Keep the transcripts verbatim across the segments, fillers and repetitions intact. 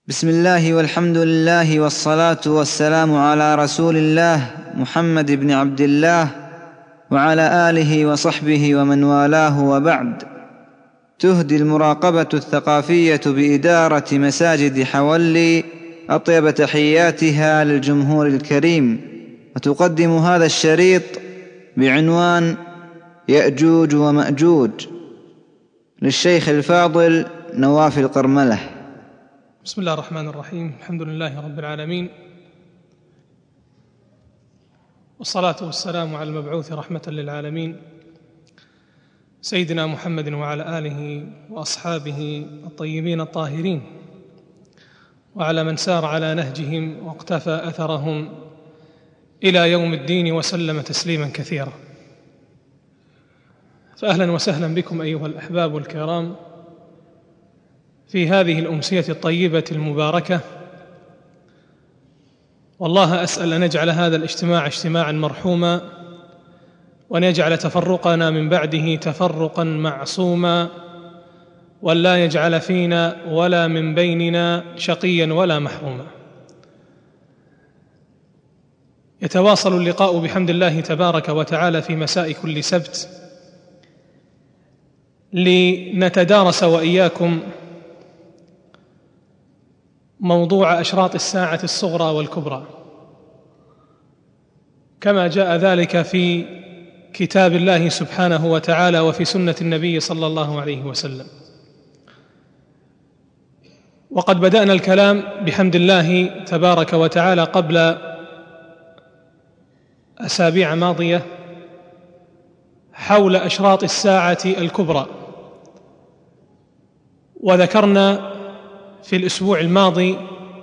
بسم الله والحمد لله والصلاة والسلام على رسول الله محمد بن عبد الله وعلى آله وصحبه ومن والاه، وبعد. تهدي المراقبة الثقافية بإدارة مساجد حولي أطيب تحياتها للجمهور الكريم، وتقدم هذا الشريط بعنوان يأجوج ومأجوج للشيخ الفاضل نواف القرملة. بسم الله الرحمن الرحيم. الحمد لله رب العالمين، والصلاة والسلام على المبعوث رحمة للعالمين سيدنا محمد وعلى آله وأصحابه الطيبين الطاهرين، وعلى من سار على نهجهم واقتفى أثرهم إلى يوم الدين وسلم تسليما كثيرا. فأهلا وسهلا بكم أيها الأحباب الكرام في هذه الأمسية الطيبة المباركة، والله أسأل أن يجعل هذا الاجتماع اجتماعا مرحوما، وأن يجعل تفرقنا من بعده تفرقا معصوما، ولا يجعل فينا ولا من بيننا شقيا ولا محروما. يتواصل اللقاء بحمد الله تبارك وتعالى في مساء كل سبت لنتدارس وإياكم موضوع أشراط الساعة الصغرى والكبرى، كما جاء ذلك في كتاب الله سبحانه وتعالى وفي سنة النبي صلى الله عليه وسلم. وقد بدأنا الكلام بحمد الله تبارك وتعالى قبل أسابيع ماضية حول أشراط الساعة الكبرى، وذكرنا في الأسبوع الماضي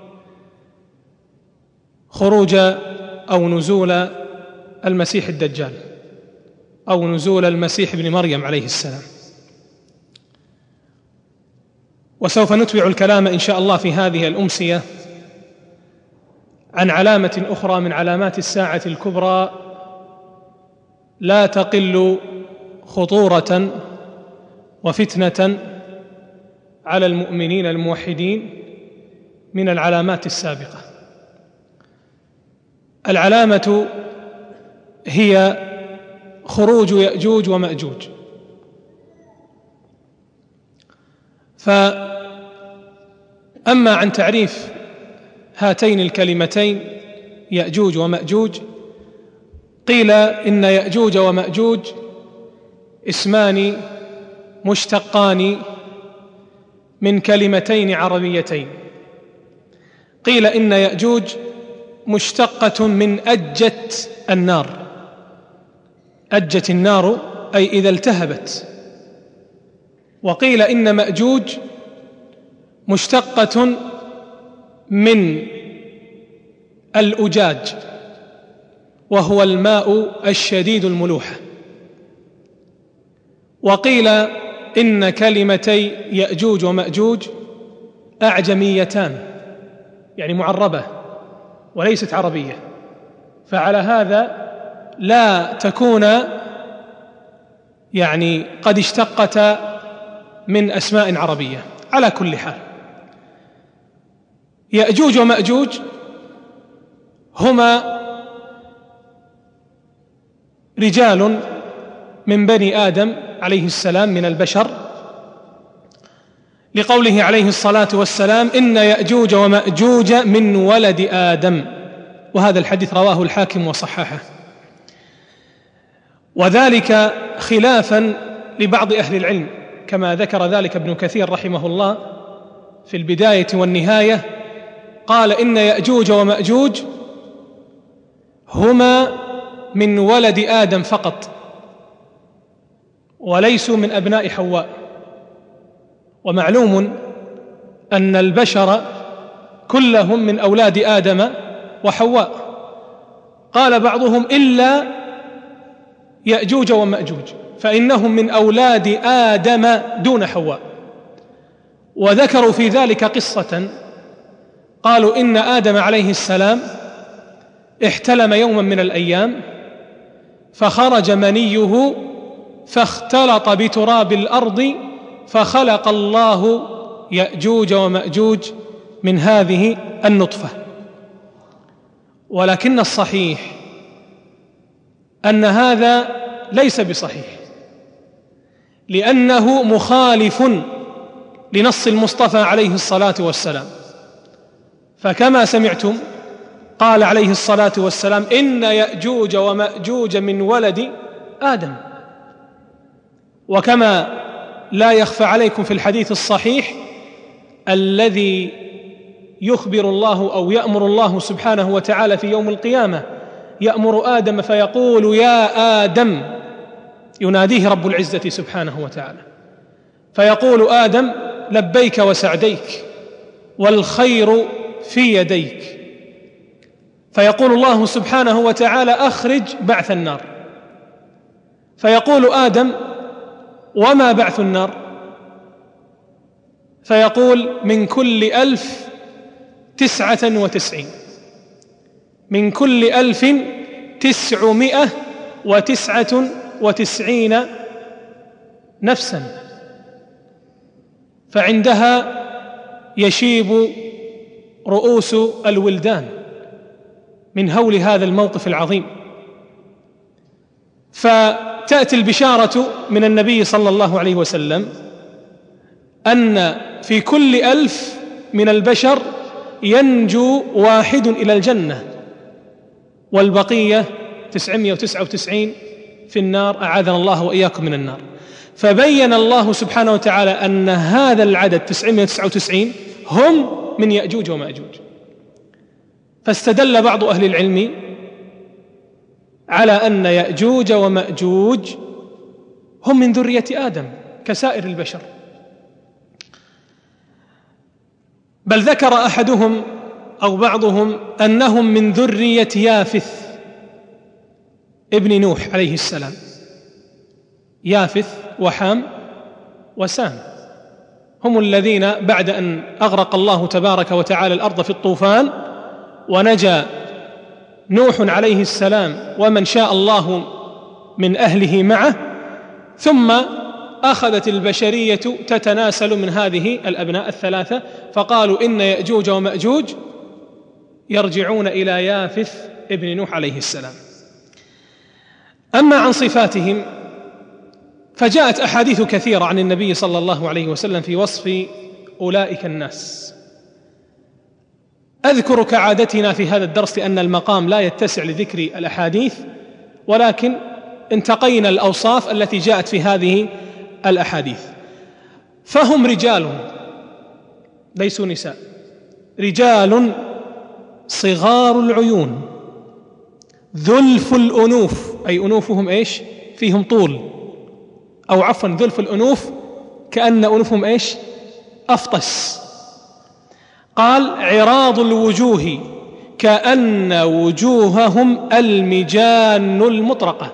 خروج أو نزول المسيح الدجال أو نزول المسيح ابن مريم عليه السلام، وسوف نتبع الكلام إن شاء الله في هذه الأمسية عن علامة أخرى من علامات الساعة الكبرى لا تقل خطورة وفتنة على المؤمنين الموحدين من العلامات السابقة. العلامة هي خروج يأجوج ومأجوج. فأما عن تعريف هاتين الكلمتين يأجوج ومأجوج، قيل إن يأجوج ومأجوج اسمان مشتقان من كلمتين عربيتين. قيل إن يأجوج مشتقة من أجت النار، أجت النار أي إذا التهبت. وقيل إن مأجوج مشتقة من الأجاج، وهو الماء الشديد الملوحة. وقيل إن كلمتي يأجوج ومأجوج أعجميتان، يعني معربة وليست عربية، فعلى هذا لا تكون يعني قد اشتقتا من أسماء عربية. على كل حال، يأجوج ومأجوج هما رجال من بني آدم عليه السلام من البشر، لقوله عليه الصلاة والسلام إن يأجوج ومأجوج من ولد آدم، وهذا الحديث رواه الحاكم وصححه، وذلك خلافا لبعض أهل العلم، كما ذكر ذلك ابن كثير رحمه الله في البداية والنهاية. قال إن يأجوج ومأجوج هما من ولد آدم فقط، وليسوا من أبناء حواء. ومعلوم أن البشر كلهم من أولاد آدم وحواء. قال بعضهم إلا يأجوج ومأجوج فإنهم من أولاد آدم دون حواء، وذكروا في ذلك قصة. قالوا إن آدم عليه السلام احتلم يوما من الأيام فخرج منيه فاختلط بتراب الأرض، فخلق الله يأجوج ومأجوج من هذه النطفة. ولكن الصحيح أن هذا ليس بصحيح، لأنه مخالف لنص المصطفى عليه الصلاة والسلام. فكما سمعتم قال عليه الصلاة والسلام: إن يأجوج ومأجوج من ولد آدم. وكما لا يخفى عليكم في الحديث الصحيح الذي يخبر الله أو يأمر الله سبحانه وتعالى في يوم القيامة، يأمر آدم فيقول: يا آدم، يناديه رب العزة سبحانه وتعالى، فيقول آدم: لبيك وسعديك والخير في يديك. فيقول الله سبحانه وتعالى: أخرج بعث النار. فيقول آدم: وما بعث النار؟ فيقول: من كل ألف تسعة وتسعين، من كل ألف تسعمائة وتسعة وتسعين نفسا. فعندها يشيب رؤوس الولدان من هول هذا الموقف العظيم. فتأتي البشارة من النبي صلى الله عليه وسلم أن في كل ألف من البشر ينجو واحد إلى الجنة، والبقية تسعمائة وتسعة وتسعين في النار، أعاذنا الله وإياكم من النار. فبين الله سبحانه وتعالى أن هذا العدد تسعمائة وتسعة وتسعين هم من يأجوج ومأجوج. فاستدل بعض أهل العلم على أن يأجوج ومأجوج هم من ذرية آدم كسائر البشر. بل ذكر أحدهم أو بعضهم أنهم من ذرية يافث ابن نوح عليه السلام، يافث وحام وسام، هم الذين بعد أن أغرق الله تبارك وتعالى الأرض في الطوفان ونجا نوح عليه السلام ومن شاء الله من أهله معه، ثم أخذت البشرية تتناسل من هذه الأبناء الثلاثة، فقالوا إن يأجوج ومأجوج يرجعون إلى يافث ابن نوح عليه السلام. أما عن صفاتهم فجاءت أحاديث كثيرة عن النبي صلى الله عليه وسلم في وصف أولئك الناس. أذكر كعادتنا في هذا الدرس لأن المقام لا يتسع لذكر الأحاديث، ولكن انتقينا الأوصاف التي جاءت في هذه الأحاديث. فهم رجال ليسوا نساء، رجال صغار العيون ذلف الأنوف، أي أنوفهم إيش؟ فيهم طول، أو عفوا ذلف الأنوف كأن أنوفهم إيش؟ أفطس. قال: عراض الوجوه كأن وجوههم المجان المطرقة.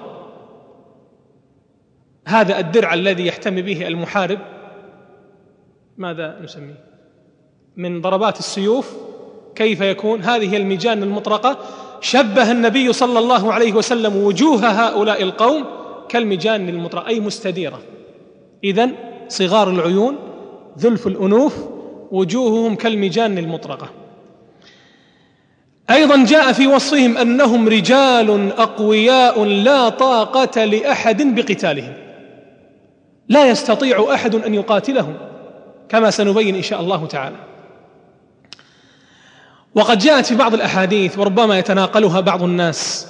هذا الدرع الذي يحتمي به المحارب، ماذا نسميه؟ من ضربات السيوف كيف يكون؟ هذه المجان المطرقة. شبه النبي صلى الله عليه وسلم وجوه هؤلاء القوم كالمجان المطرقة، أي مستديرة. إذن صغار العيون ذلف الأنوف وجوههم كالمجان المطرقة. أيضا جاء في وصفهم أنهم رجال أقوياء لا طاقة لأحد بقتالهم، لا يستطيع أحد أن يقاتلهم، كما سنبين إن شاء الله تعالى. وقد جاءت في بعض الأحاديث وربما يتناقلها بعض الناس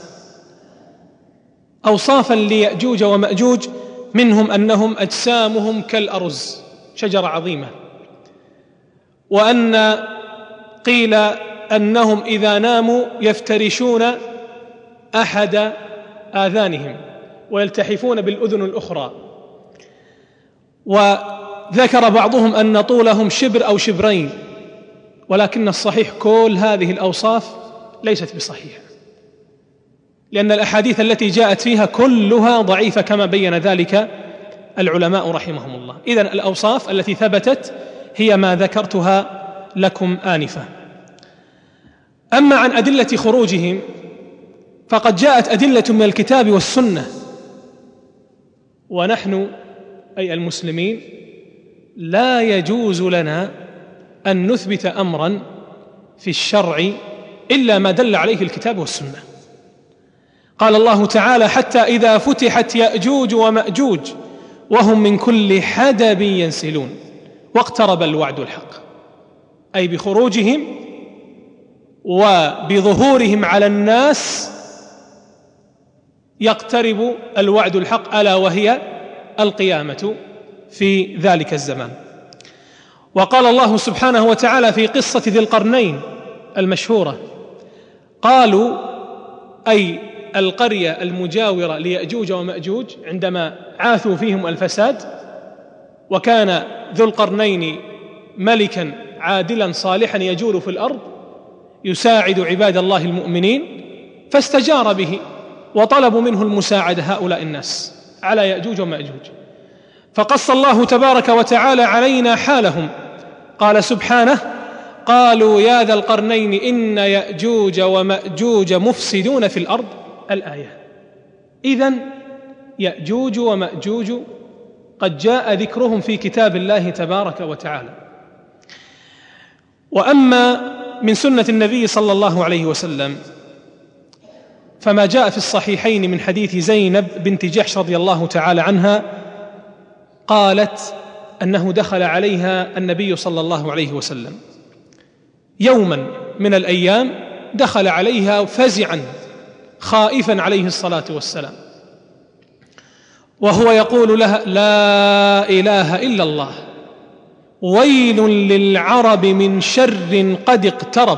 أوصافا ليأجوج ومأجوج، منهم أنهم أجسامهم كالأرز، شجرة عظيمة، وأن قيل أنهم إذا ناموا يفترشون أحد آذانهم ويلتحفون بالأذن الأخرى. وذكر بعضهم أن طولهم شبر أو شبرين، ولكن الصحيح كل هذه الأوصاف ليست بصحيحة، لأن الأحاديث التي جاءت فيها كلها ضعيفة كما بين ذلك العلماء رحمهم الله. إذن الأوصاف التي ثبتت هي ما ذكرتها لكم آنفا. أما عن أدلة خروجهم فقد جاءت أدلة من الكتاب والسنة، ونحن أي المسلمين لا يجوز لنا أن نثبت أمرا في الشرع إلا ما دل عليه الكتاب والسنة. قال الله تعالى: حتى إذا فتحت يأجوج ومأجوج وهم من كل حدب ينسلون واقترب الوعد الحق، أي بخروجهم وبظهورهم على الناس يقترب الوعد الحق، ألا وهي القيامة في ذلك الزمان. وقال الله سبحانه وتعالى في قصة ذي القرنين المشهورة: قالوا، أي القرية المجاورة ليأجوج ومأجوج عندما عاثوا فيهم الفساد، وكان ذو القرنين ملكا عادلا صالحا يجول في الأرض يساعد عباد الله المؤمنين، فاستجار به وطلبوا منه المساعدة هؤلاء الناس على يأجوج ومأجوج، فقص الله تبارك وتعالى علينا حالهم. قال سبحانه: قالوا يا ذا القرنين إن يأجوج ومأجوج مفسدون في الأرض، الآية. إذن يأجوج ومأجوج قد جاء ذكرهم في كتاب الله تبارك وتعالى. وأما من سنة النبي صلى الله عليه وسلم فما جاء في الصحيحين من حديث زينب بنت جحش رضي الله تعالى عنها، قالت أنه دخل عليها النبي صلى الله عليه وسلم يوما من الأيام، دخل عليها فزعا خائفا عليه الصلاة والسلام، وهو يقول لها: لا إله إلا الله، ويل للعرب من شر قد اقترب،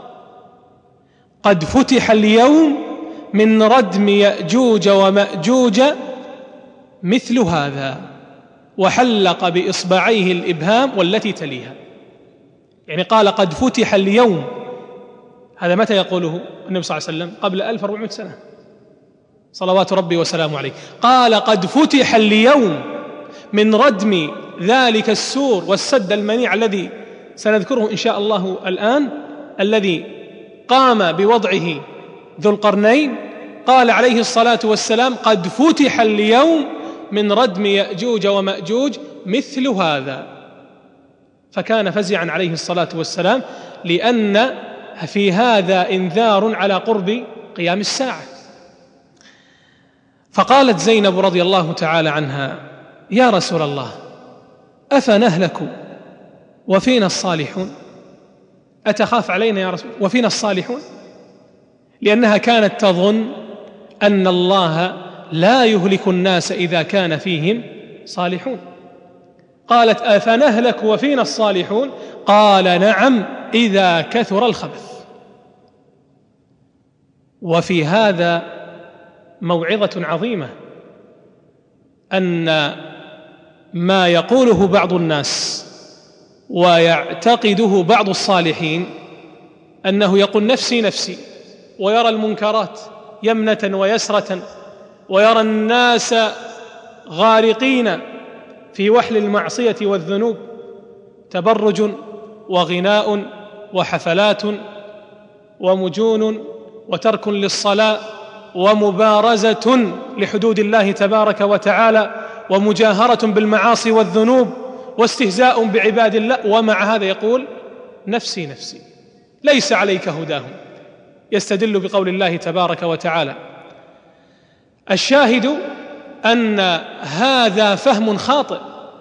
قد فتح اليوم من ردم يأجوج ومأجوج مثل هذا، وحلق بإصبعيه الإبهام والتي تليها. يعني قال قد فتح اليوم، هذا متى يقوله النبي صلى الله عليه وسلم؟ قبل ألف وأربعمائة سنة صلوات ربي وسلامه عليه. قال قد فتح اليوم من ردم ذلك السور والسد المنيع الذي سنذكره إن شاء الله الآن، الذي قام بوضعه ذو القرنين. قال عليه الصلاة والسلام قد فتح اليوم من ردم يأجوج ومأجوج مثل هذا، فكان فزعا عليه الصلاة والسلام، لأن في هذا إنذار على قرب قيام الساعة. فقالت زينب رضي الله تعالى عنها: يا رسول الله، أفنهلك وفينا الصالحون؟ أتخاف علينا يا رسول وفينا الصالحون؟ لأنها كانت تظن أن الله لا يهلك الناس إذا كان فيهم صالحون. قالت: أفنهلك وفينا الصالحون؟ قال: نعم، إذا كثر الخبث. وفي هذا موعظة عظيمة، أن ما يقوله بعض الناس ويعتقده بعض الصالحين أنه يقول نفسي نفسي، ويرى المنكرات يمنة ويسرة، ويرى الناس غارقين في وحل المعصية والذنوب، تبرج وغناء وحفلات ومجون وترك للصلاة ومبارزة لحدود الله تبارك وتعالى ومجاهرة بالمعاصي والذنوب واستهزاء بعباد الله، ومع هذا يقول نفسي نفسي. ليس عليك هداهم، يستدل بقول الله تبارك وتعالى. الشاهد أن هذا فهم خاطئ،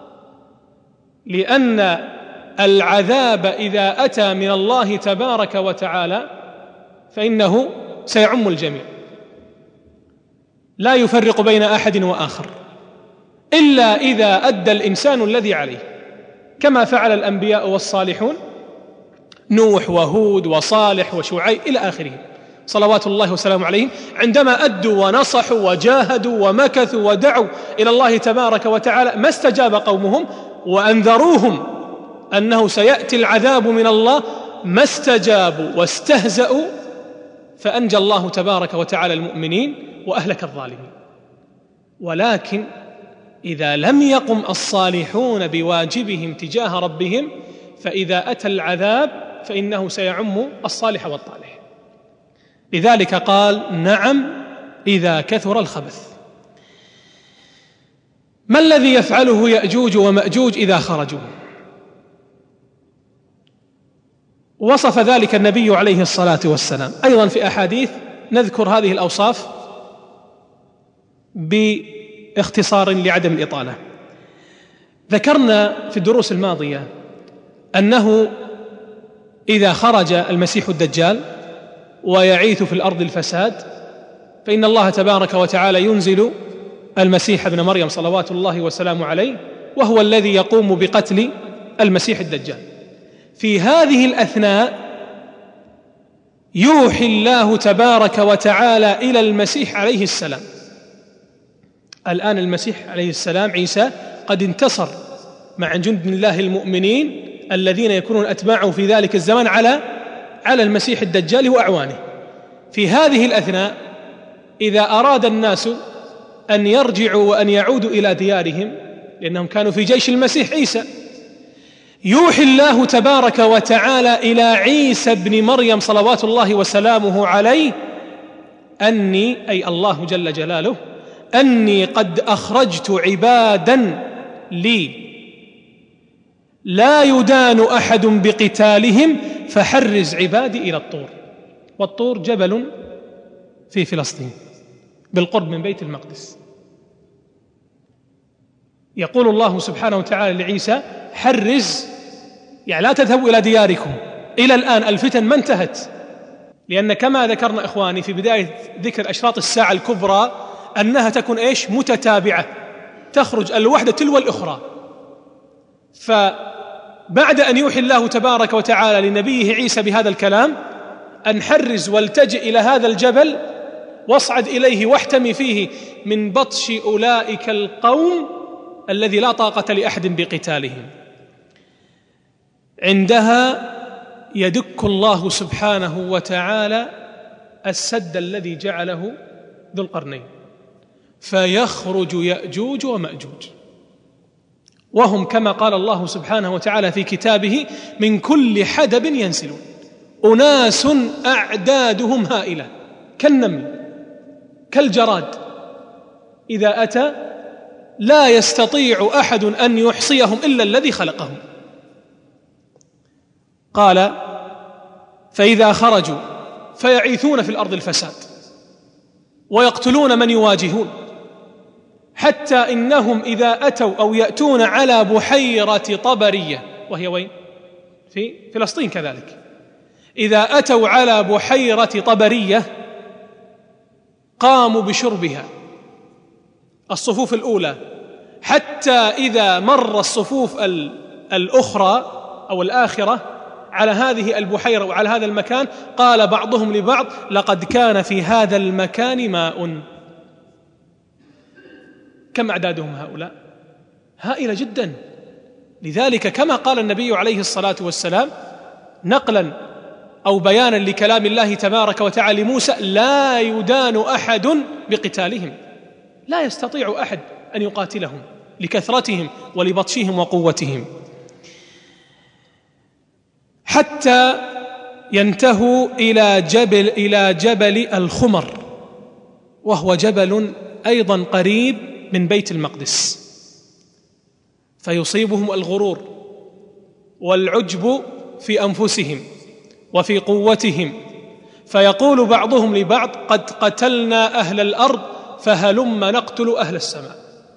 لأن العذاب إذا أتى من الله تبارك وتعالى فإنه سيعم الجميع، لا يفرق بين أحد وآخر، إلا إذا أدى الإنسان الذي عليه، كما فعل الأنبياء والصالحون، نوح وهود وصالح وشعيب إلى آخره صلوات الله وسلامه عليهم، عندما أدوا ونصحوا وجاهدوا ومكثوا ودعوا إلى الله تبارك وتعالى ما استجاب قومهم، وأنذروهم أنه سيأتي العذاب من الله، ما استجابوا واستهزأوا، فأنجى الله تبارك وتعالى المؤمنين وأهلك الظالمين. ولكن إذا لم يقم الصالحون بواجبهم تجاه ربهم، فإذا أتى العذاب فإنه سيعم الصالح والطالح. لذلك قال نعم إذا كثر الخبث. ما الذي يفعله يأجوج ومأجوج إذا خرجوا؟ وصف ذلك النبي عليه الصلاة والسلام أيضا في أحاديث. نذكر هذه الأوصاف باختصار لعدم الإطالة. ذكرنا في الدروس الماضية أنه إذا خرج المسيح الدجال ويعيث في الأرض الفساد فإن الله تبارك وتعالى ينزل المسيح ابن مريم صلوات الله وسلامه عليه، وهو الذي يقوم بقتل المسيح الدجال. في هذه الأثناء يوحي الله تبارك وتعالى إلى المسيح عليه السلام. الآن المسيح عليه السلام عيسى قد انتصر مع جند الله المؤمنين الذين يكونون أتباعه في ذلك الزمان على على المسيح الدجال وأعوانه. في هذه الأثناء إذا أراد الناس أن يرجعوا وأن يعودوا إلى ديارهم لأنهم كانوا في جيش المسيح عيسى، يوحي الله تبارك وتعالى إلى عيسى ابن مريم صلوات الله وسلامه عليه أني، أي الله جل جلاله، أني قد أخرجت عبادا لي لا يدان أحد بقتالهم فحرز عبادي إلى الطور. والطور جبل في فلسطين بالقرب من بيت المقدس. يقول الله سبحانه وتعالى لعيسى: حرز، يعني لا تذهبوا إلى دياركم. إلى الآن الفتن ما انتهت، لأن كما ذكرنا إخواني في بداية ذكر أشراط الساعة الكبرى أنها تكون إيش؟ متتابعة، تخرج الوحدة تلو الأخرى. فبعد أن يوحي الله تبارك وتعالى لنبيه عيسى بهذا الكلام أن حرز والتجئ إلى هذا الجبل واصعد إليه واحتمي فيه من بطش أولئك القوم الذي لا طاقة لأحد بقتالهم. عندها يدك الله سبحانه وتعالى السد الذي جعله ذو القرنين فيخرج يأجوج ومأجوج، وهم كما قال الله سبحانه وتعالى في كتابه: من كل حدب ينسلون، أناس أعدادهم هائلة كالنمل كالجراد، إذا أتى لا يستطيع أحد أن يحصيهم إلا الذي خلقهم. قال: فإذا خرجوا فيعيثون في الأرض الفساد ويقتلون من يواجهون، حتى إنهم إذا أتوا أو يأتون على بحيرة طبرية، وهي وين؟ في فلسطين كذلك. إذا أتوا على بحيرة طبرية قاموا بشربها الصفوف الأولى، حتى إذا مر الصفوف الأخرى أو الآخرة على هذه البحيرة وعلى هذا المكان قال بعضهم لبعض: لقد كان في هذا المكان ماء. كم أعدادهم هؤلاء؟ هائلة جدا. لذلك كما قال النبي عليه الصلاة والسلام نقلا أو بيانا لكلام الله تبارك وتعالى لموسى: لا يدان أحد بقتالهم، لا يستطيع أحد أن يقاتلهم لكثرتهم ولبطشهم وقوتهم، حتى ينتهوا إلى جبل إلى جبل الخمر، وهو جبل أيضا قريب من بيت المقدس، فيصيبهم الغرور والعجب في أنفسهم وفي قوتهم، فيقول بعضهم لبعض: قد قتلنا أهل الأرض فهلم نقتل أهل السماء.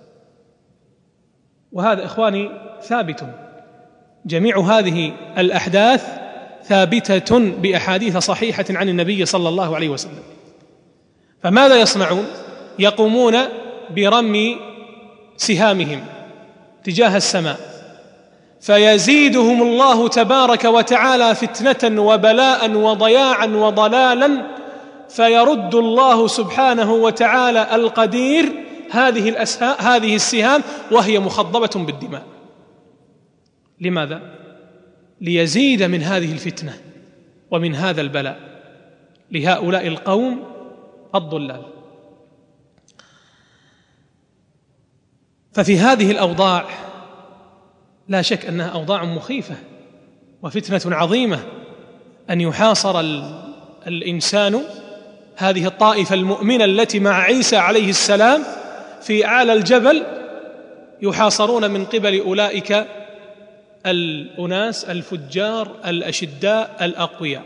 وهذا إخواني ثابت، جميع هذه الأحداث ثابتة بأحاديث صحيحة عن النبي صلى الله عليه وسلم. فماذا يصنعون؟ يقومون برمي سهامهم تجاه السماء، فيزيدهم الله تبارك وتعالى فتنة وبلاء وضياعا وضلالا، فيرد الله سبحانه وتعالى القدير هذه الأسها هذه السهام وهي مخضبة بالدماء. لماذا؟ ليزيد من هذه الفتنة ومن هذا البلاء لهؤلاء القوم الضلال. ففي هذه الأوضاع لا شك أنها أوضاع مخيفة وفتنة عظيمة، أن يحاصر الإنسان هذه الطائفة المؤمنة التي مع عيسى عليه السلام في أعلى الجبل، يحاصرون من قبل أولئك الأناس الفجار الأشداء الأقوياء.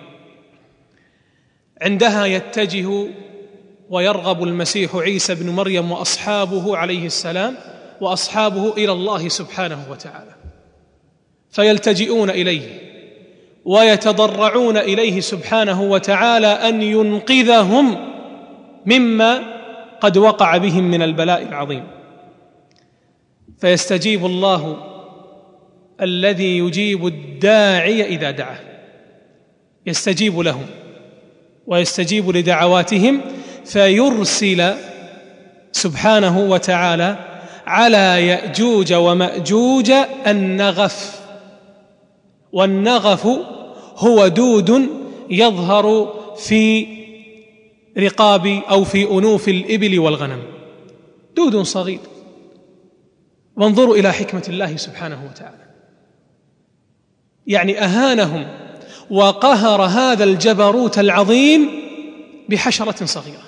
عندها يتجه ويرغب المسيح عيسى بن مريم وأصحابه عليه السلام وأصحابه إلى الله سبحانه وتعالى، فيلتجئون إليه ويتضرعون إليه سبحانه وتعالى أن ينقذهم مما قد وقع بهم من البلاء العظيم. فيستجيب الله الذي يجيب الداعي إذا دعاه، يستجيب لهم ويستجيب لدعواتهم، فيرسل سبحانه وتعالى على يأجوج ومأجوج النغف. والنغف هو دود يظهر في رقاب أو في أنوف الإبل والغنم، دود صغير. وانظروا إلى حكمة الله سبحانه وتعالى، يعني أهانهم وقهر هذا الجبروت العظيم بحشرة صغيرة،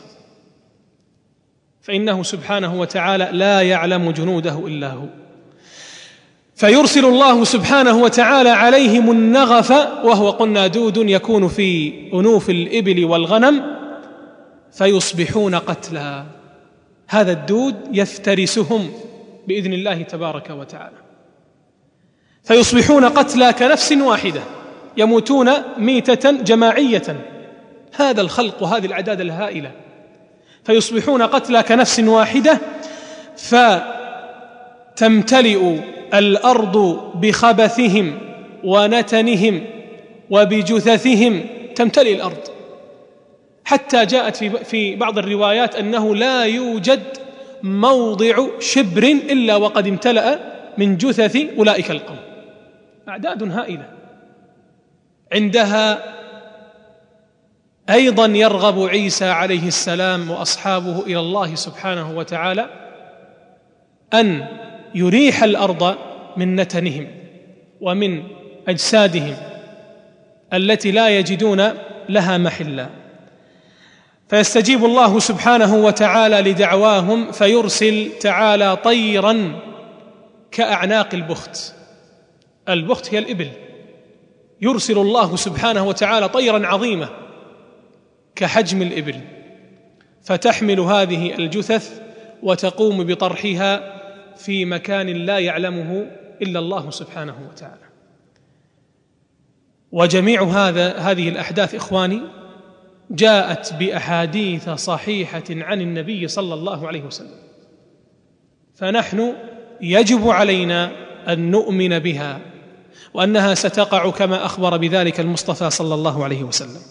فإنه سبحانه وتعالى لا يعلم جنوده إلا هو. فيرسل الله سبحانه وتعالى عليهم النغف، وهو قلنا دود يكون في أنوف الإبل والغنم، فيصبحون قتلى. هذا الدود يفترسهم بإذن الله تبارك وتعالى، فيصبحون قتلى كنفس واحدة، يموتون ميتة جماعية، هذا الخلق وهذه الأعداد الهائلة، فيصبحون قتلى كنفس واحدة، فتمتلئ الأرض بخبثهم ونتنهم وبجثثهم، تمتلئ الأرض، حتى جاءت في بعض الروايات أنه لا يوجد موضع شبر إلا وقد امتلأ من جثث أولئك القوم، أعداد هائلة. عندها أيضا يرغب عيسى عليه السلام وأصحابه إلى الله سبحانه وتعالى أن يريح الأرض من نتنهم ومن أجسادهم التي لا يجدون لها محلا، فيستجيب الله سبحانه وتعالى لدعواهم، فيرسل تعالى طيرا كأعناق البخت. البخت هي الإبل، يرسل الله سبحانه وتعالى طيرا عظيمة كحجم الإبل، فتحمل هذه الجثث وتقوم بطرحها في مكان لا يعلمه إلا الله سبحانه وتعالى. وجميع هذا هذه الأحداث إخواني جاءت بأحاديث صحيحة عن النبي صلى الله عليه وسلم، فنحن يجب علينا أن نؤمن بها وأنها ستقع كما أخبر بذلك المصطفى صلى الله عليه وسلم.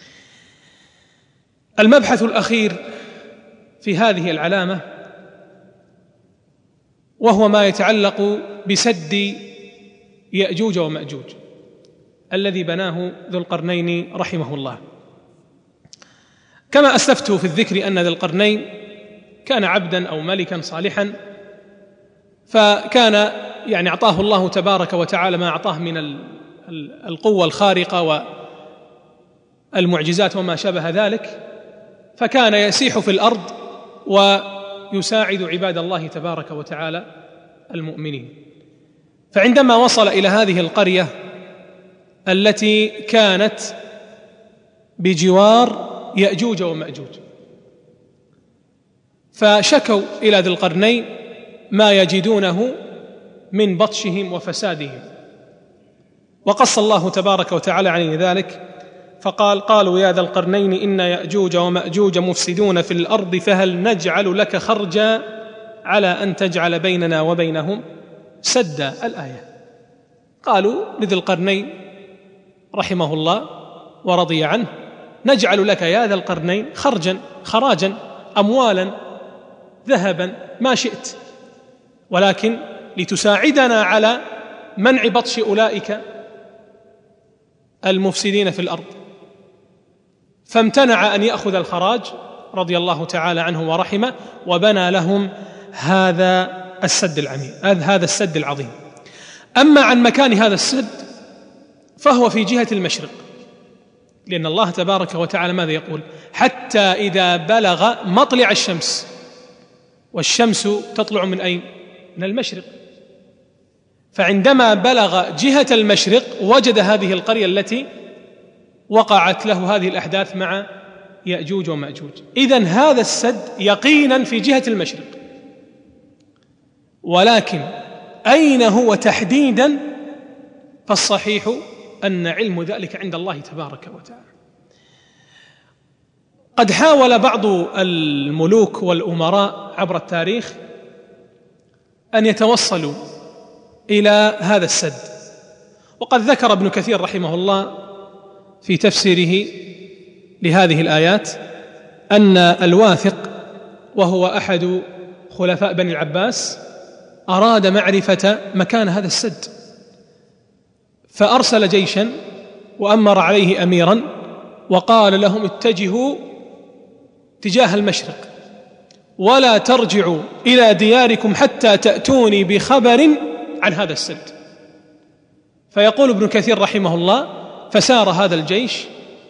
المبحث الأخير في هذه العلامة وهو ما يتعلق بسد يأجوج ومأجوج الذي بناه ذو القرنين رحمه الله. كما أسلفت في الذكر أن ذا القرنين كان عبدا أو ملكا صالحا، فكان يعني أعطاه الله تبارك وتعالى ما أعطاه من القوة الخارقة والمعجزات وما شابه ذلك، فكان يسيح في الأرض ويساعد عباد الله تبارك وتعالى المؤمنين. فعندما وصل إلى هذه القرية التي كانت بجوار يأجوج ومأجوج، فشكوا إلى ذي القرنين ما يجدونه من بطشهم وفسادهم، وقص الله تبارك وتعالى عن ذلك فقال: قالوا يا ذا القرنين إن يأجوج ومأجوج مفسدون في الأرض فهل نجعل لك خرجا على أن تجعل بيننا وبينهم سدا. الآية. قالوا لذي القرنين رحمه الله ورضي عنه: نجعل لك يا ذا القرنين خرجا، خراجا، أموالا، ذهبا، ما شئت، ولكن لتساعدنا على منع بطش أولئك المفسدين في الأرض. فامتنع أن يأخذ الخراج رضي الله تعالى عنه ورحمه، وبنى لهم هذا السد العميق، هذا السد العظيم. أما عن مكان هذا السد فهو في جهة المشرق، لأن الله تبارك وتعالى ماذا يقول؟ حتى إذا بلغ مطلع الشمس، والشمس تطلع من أين؟ من المشرق، فعندما بلغ جهة المشرق وجد هذه القرية التي وقعت له هذه الأحداث مع يأجوج ومأجوج. إذن هذا السد يقينا في جهة المشرق، ولكن أين هو تحديدا؟ فالصحيح أن علم ذلك عند الله تبارك وتعالى. قد حاول بعض الملوك والأمراء عبر التاريخ أن يتوصلوا إلى هذا السد، وقد ذكر ابن كثير رحمه الله في تفسيره لهذه الآيات أن الواثق وهو أحد خلفاء بني العباس أراد معرفة مكان هذا السد، فأرسل جيشا وأمر عليه أميرا وقال لهم اتجهوا تجاه المشرق ولا ترجعوا إلى دياركم حتى تأتوني بخبر عن هذا السد. فيقول ابن كثير رحمه الله: فسار هذا الجيش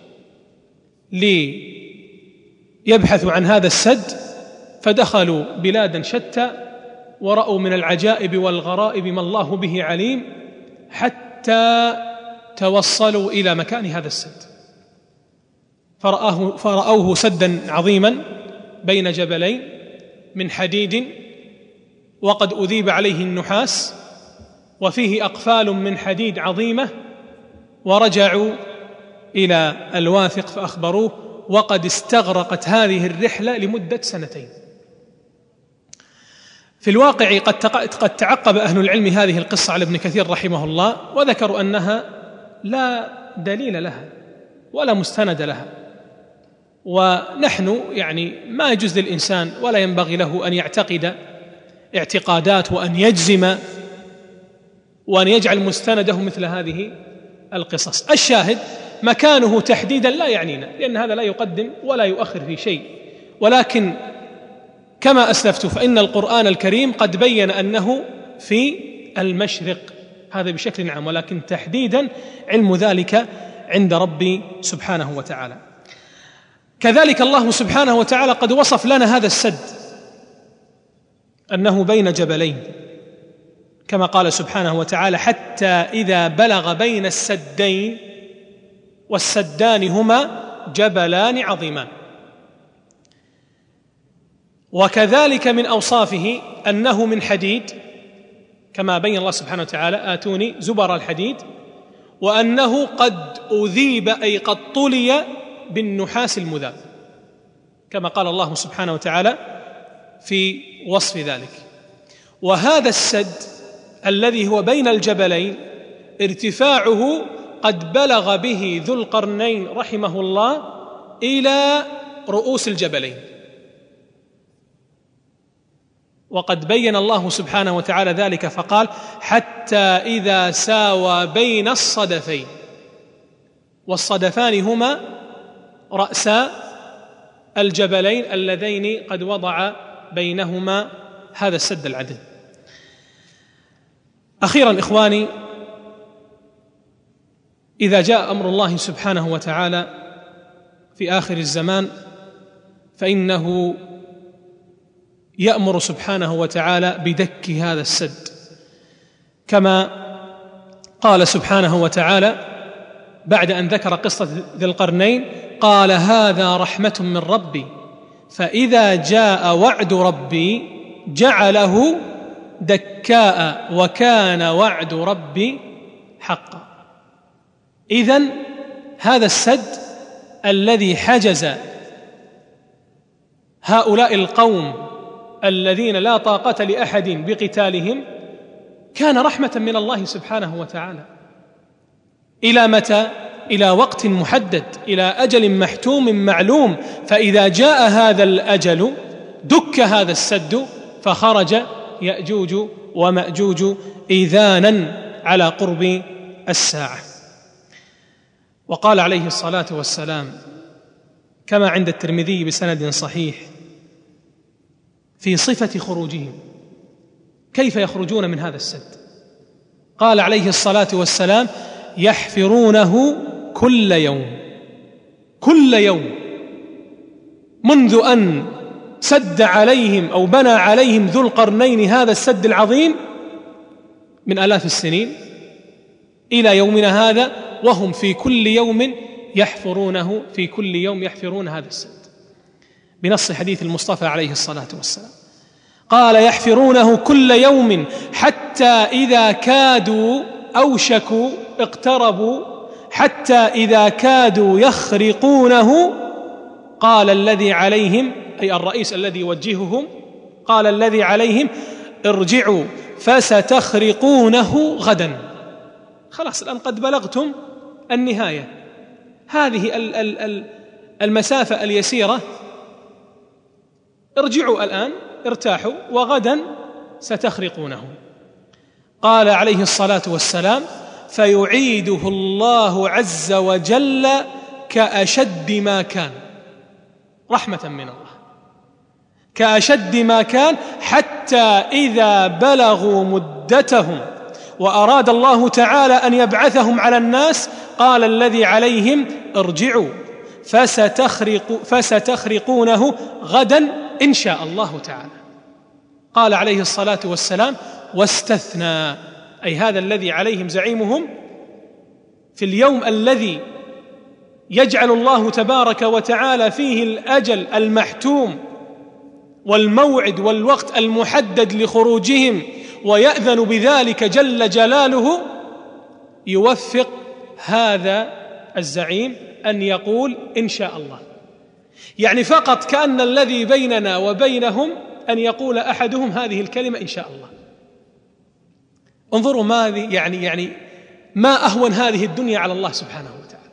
ليبحثوا عن هذا السد، فدخلوا بلادا شتى ورأوا من العجائب والغرائب ما الله به عليم، حتى توصلوا إلى مكان هذا السد، فرأوه, فرأوه سدا عظيما بين جبلين من حديد، وقد أذيب عليه النحاس، وفيه أقفال من حديد عظيمة. ورجعوا إلى الواثق فأخبروه، وقد استغرقت هذه الرحلة لمدة سنتين. في الواقع قد تعقب أهل العلم هذه القصة على ابن كثير رحمه الله، وذكروا أنها لا دليل لها ولا مستند لها، ونحن يعني ما يجوز للإنسان ولا ينبغي له أن يعتقد اعتقادات وأن يجزم وأن يجعل مستنده مثل هذه القصص. الشاهد مكانه تحديدا لا يعنينا، لأن هذا لا يقدم ولا يؤخر في شيء، ولكن كما أسلفت فإن القرآن الكريم قد بين أنه في المشرق، هذا بشكل عام، ولكن تحديدا علم ذلك عند ربي سبحانه وتعالى. كذلك الله سبحانه وتعالى قد وصف لنا هذا السد أنه بين جبلين، كما قال سبحانه وتعالى: حتى إذا بلغ بين السدين والسدان هما جبلان عظيمان. وكذلك من أوصافه أنه من حديد، كما بين الله سبحانه وتعالى: آتوني زبر الحديد، وأنه قد أذيب أي قد طلي بالنحاس المذاب، كما قال الله سبحانه وتعالى في وصف ذلك. وهذا السد الذي هو بين الجبلين ارتفاعه قد بلغ به ذو القرنين رحمه الله إلى رؤوس الجبلين، وقد بين الله سبحانه وتعالى ذلك فقال: حتى إذا ساوى بين الصدفين، والصدفان هما رأسا الجبلين اللذين قد وضع بينهما هذا السد العظيم. أخيرا إخواني، إذا جاء أمر الله سبحانه وتعالى في آخر الزمان فإنه يأمر سبحانه وتعالى بدك هذا السد، كما قال سبحانه وتعالى بعد أن ذكر قصة ذي القرنين: قال هذا رحمة من ربي فإذا جاء وعد ربي جعله دكاء وكان وعد ربي حقا. إذن هذا السد الذي حجز هؤلاء القوم الذين لا طاقة لأحد بقتالهم كان رحمة من الله سبحانه وتعالى. إلى متى؟ إلى وقت محدد، إلى أجل محتوم معلوم، فإذا جاء هذا الأجل دك هذا السد فخرج يأجوج ومأجوج إذانا على قرب الساعة. وقال عليه الصلاة والسلام كما عند الترمذي بسند صحيح في صفة خروجهم، كيف يخرجون من هذا السد؟ قال عليه الصلاة والسلام: يحفرونه كل يوم، كل يوم، منذ أن سد عليهم أو بنى عليهم ذو القرنين هذا السد العظيم، من آلاف السنين إلى يومنا هذا، وهم في كل يوم يحفرونه، في كل يوم يحفرون هذا السد، بنص حديث المصطفى عليه الصلاة والسلام قال: يحفرونه كل يوم حتى إذا كادوا أوشكوا اقتربوا حتى إذا كادوا يخرقونه، قال الذي عليهم، أي الرئيس الذي يوجههم، قال الذي عليهم: ارجعوا فستخرقونه غدا. خلاص الآن قد بلغتم النهاية، هذه المسافة اليسيرة، ارجعوا الآن، ارتاحوا، وغدا ستخرقونه. قال عليه الصلاة والسلام: فيعيده الله عز وجل كأشد ما كان، رحمة من الله، كأشد ما كان، حتى إذا بلغوا مدتهم وأراد الله تعالى أن يبعثهم على الناس، قال الذي عليهم: ارجعوا فستخرق فستخرقونه غدا إن شاء الله تعالى. قال عليه الصلاة والسلام: واستثنى، أي هذا الذي عليهم زعيمهم في اليوم الذي يجعل الله تبارك وتعالى فيه الأجل المحتوم والموعد والوقت المحدد لخروجهم، ويأذن بذلك جل جلاله، يوفق هذا الزعيم أن يقول إن شاء الله. يعني فقط كأن الذي بيننا وبينهم أن يقول أحدهم هذه الكلمة إن شاء الله. انظروا ما يعني يعني ما أهون هذه الدنيا على الله سبحانه وتعالى.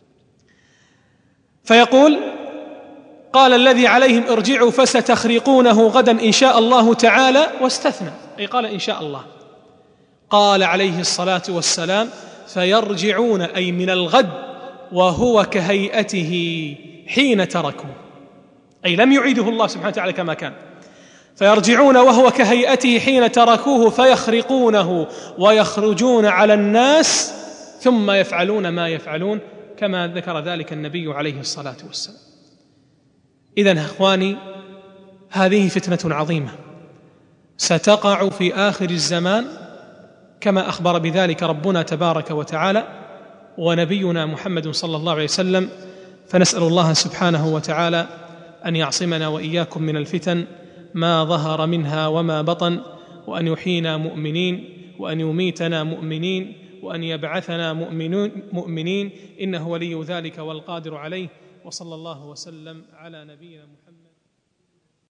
فيقول: قال الذي عليهم: ارجعوا فستخرقونه غدا إن شاء الله تعالى، واستثنى، أي قال إن شاء الله. قال عليه الصلاة والسلام: فيرجعون، أي من الغد، وهو كهيئته حين تركوا، أي لم يعيده الله سبحانه وتعالى كما كان. فيرجعون وهو كهيئته حين تركوه فيخرقونه ويخرجون على الناس، ثم يفعلون ما يفعلون، كما ذكر ذلك النبي عليه الصلاة والسلام. إذن أخواني، هذه فتنة عظيمة ستقع في آخر الزمان، كما أخبر بذلك ربنا تبارك وتعالى ونبينا محمد صلى الله عليه وسلم. فنسأل الله سبحانه وتعالى أن يعصمنا وإياكم من الفتن ما ظهر منها وما بطن، وأن يحيينا مؤمنين، وأن يميتنا مؤمنين، وأن يبعثنا مؤمنين، إنه ولي ذلك والقادر عليه. وصلى الله وسلم على نبينا محمد.